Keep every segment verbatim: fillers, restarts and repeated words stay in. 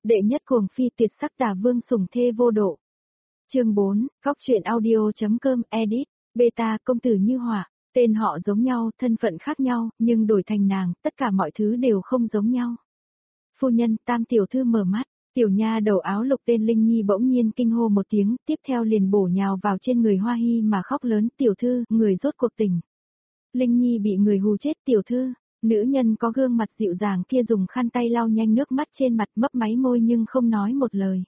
Đệ nhất cuồng phi tuyệt sắc tà vương sủng thê vô độ. Chương bốn, Cóc truyện audio.com edit, beta công tử như hỏa, tên họ giống nhau, thân phận khác nhau, nhưng đổi thành nàng, tất cả mọi thứ đều không giống nhau. Phu nhân, Tam tiểu thư mở mắt, tiểu nha đầu áo lục tên Linh Nhi bỗng nhiên kinh hô một tiếng, tiếp theo liền bổ nhào vào trên người Hoa Hy mà khóc lớn, tiểu thư, người rốt cuộc tỉnh. Linh Nhi bị người hù chết, tiểu thư. Nữ nhân có gương mặt dịu dàng kia dùng khăn tay lau nhanh nước mắt trên mặt, mấp máy môi nhưng không nói một lời.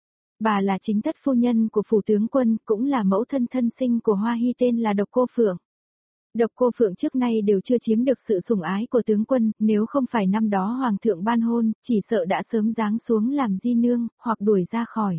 Bà là chính thất phu nhân của phủ tướng quân, cũng là mẫu thân thân sinh của Hoa Hy, tên là Độc Cô Phượng. Độc Cô Phượng trước nay đều chưa chiếm được sự sủng ái của tướng quân, nếu không phải năm đó hoàng thượng ban hôn, chỉ sợ đã sớm giáng xuống làm di nương, hoặc đuổi ra khỏi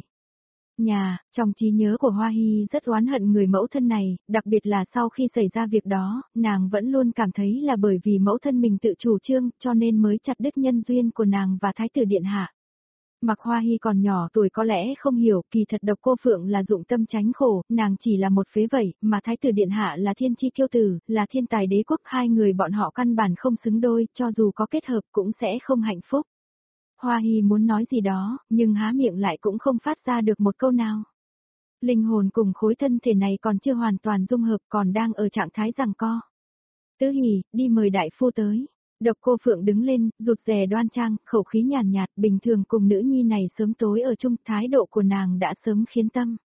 nhà. Trong trí nhớ của Hoa Hy rất oán hận người mẫu thân này, đặc biệt là sau khi xảy ra việc đó, nàng vẫn luôn cảm thấy là bởi vì mẫu thân mình tự chủ trương, cho nên mới chặt đứt nhân duyên của nàng và Thái tử Điện Hạ. Mặc Hoa Hy còn nhỏ tuổi có lẽ không hiểu, kỳ thật Độc Cô Phượng là dụng tâm tránh khổ, nàng chỉ là một phế vẩy, mà Thái tử Điện Hạ là thiên chi kiêu tử, là thiên tài đế quốc, hai người bọn họ căn bản không xứng đôi, cho dù có kết hợp cũng sẽ không hạnh phúc. Hoa Hy muốn nói gì đó, nhưng há miệng lại cũng không phát ra được một câu nào. Linh hồn cùng khối thân thể này còn chưa hoàn toàn dung hợp, còn đang ở trạng thái giằng co. Tứ Hỷ, đi mời đại phu tới. Độc Cô Phượng đứng lên, rụt rè đoan trang, khẩu khí nhàn nhạt, bình thường cùng nữ nhi này sớm tối ở chung, thái độ của nàng đã sớm khiến tâm.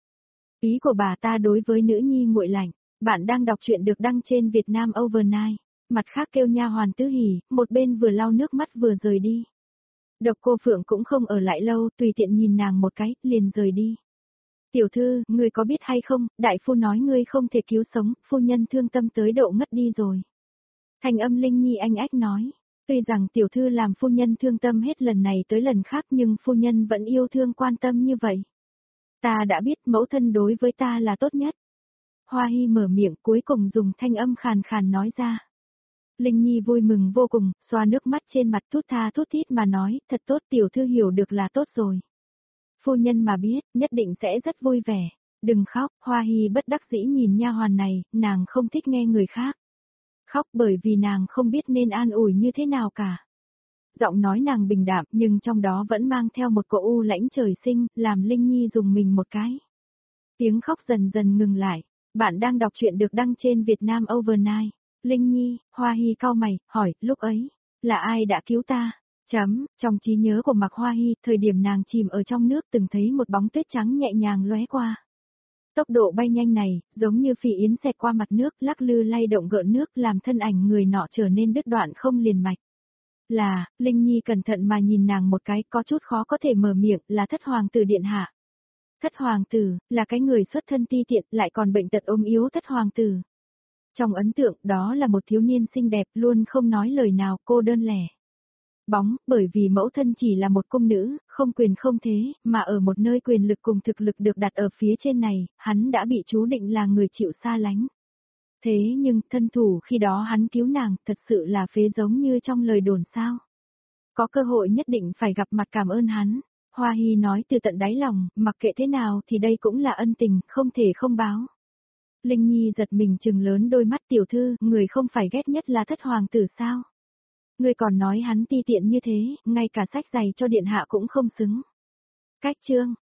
Ý của bà ta đối với nữ nhi nguội lạnh. Bạn đang đọc truyện được đăng trên Việt Nam Overnight. Mặt khác kêu nha hoàn Tứ Hỷ, một bên vừa lau nước mắt vừa rời đi. Độc Cô Phượng cũng không ở lại lâu, tùy tiện nhìn nàng một cái, liền rời đi. Tiểu thư, ngươi có biết hay không, đại phu nói ngươi không thể cứu sống, phu nhân thương tâm tới độ ngất đi rồi. Thành âm Linh Nhi anh ách nói, tuy rằng tiểu thư làm phu nhân thương tâm hết lần này tới lần khác nhưng phu nhân vẫn yêu thương quan tâm như vậy. Ta đã biết mẫu thân đối với ta là tốt nhất. Hoa Hy mở miệng cuối cùng dùng thanh âm khàn khàn nói ra. Linh Nhi vui mừng vô cùng, xoa nước mắt trên mặt thút tha thút thít mà nói, thật tốt, tiểu thư hiểu được là tốt rồi. Phu nhân mà biết, nhất định sẽ rất vui vẻ. Đừng khóc, Hoa Hy bất đắc dĩ nhìn nha hoàn này, nàng không thích nghe người khác khóc bởi vì nàng không biết nên an ủi như thế nào cả. Giọng nói nàng bình đạm nhưng trong đó vẫn mang theo một cỗ u lãnh trời sinh, làm Linh Nhi dùng mình một cái. Tiếng khóc dần dần ngừng lại. Bạn đang đọc truyện được đăng trên Việt Nam Overnight. Linh Nhi, Hoa Hy cau mày, hỏi, lúc ấy, là ai đã cứu ta? Chấm, trong trí nhớ của Mạc Hoa Hy, thời điểm nàng chìm ở trong nước từng thấy một bóng tuyết trắng nhẹ nhàng lóe qua. Tốc độ bay nhanh này, giống như phi yến xẹt qua mặt nước, lắc lư lay động gợn nước làm thân ảnh người nọ trở nên đứt đoạn không liền mạch. Là, Linh Nhi cẩn thận mà nhìn nàng một cái, có chút khó có thể mở miệng, là thất hoàng tử điện hạ. Thất hoàng tử, là cái người xuất thân ti tiện, lại còn bệnh tật ốm yếu thất hoàng tử. Trong ấn tượng, đó là một thiếu niên xinh đẹp, luôn không nói lời nào, cô đơn lẻ. Bóng, bởi vì mẫu thân chỉ là một cung nữ, không quyền không thế, mà ở một nơi quyền lực cùng thực lực được đặt ở phía trên này, hắn đã bị chú định là người chịu xa lánh. Thế nhưng, thân thủ khi đó hắn cứu nàng, thật sự là phế giống như trong lời đồn sao. Có cơ hội nhất định phải gặp mặt cảm ơn hắn. Hoa Hy nói từ tận đáy lòng, mặc kệ thế nào thì đây cũng là ân tình, không thể không báo. Linh Nhi giật mình trừng lớn đôi mắt, tiểu thư, người không phải ghét nhất là thất hoàng tử sao? Người còn nói hắn ti tiện như thế, ngay cả sách giày cho điện hạ cũng không xứng. Cách chương,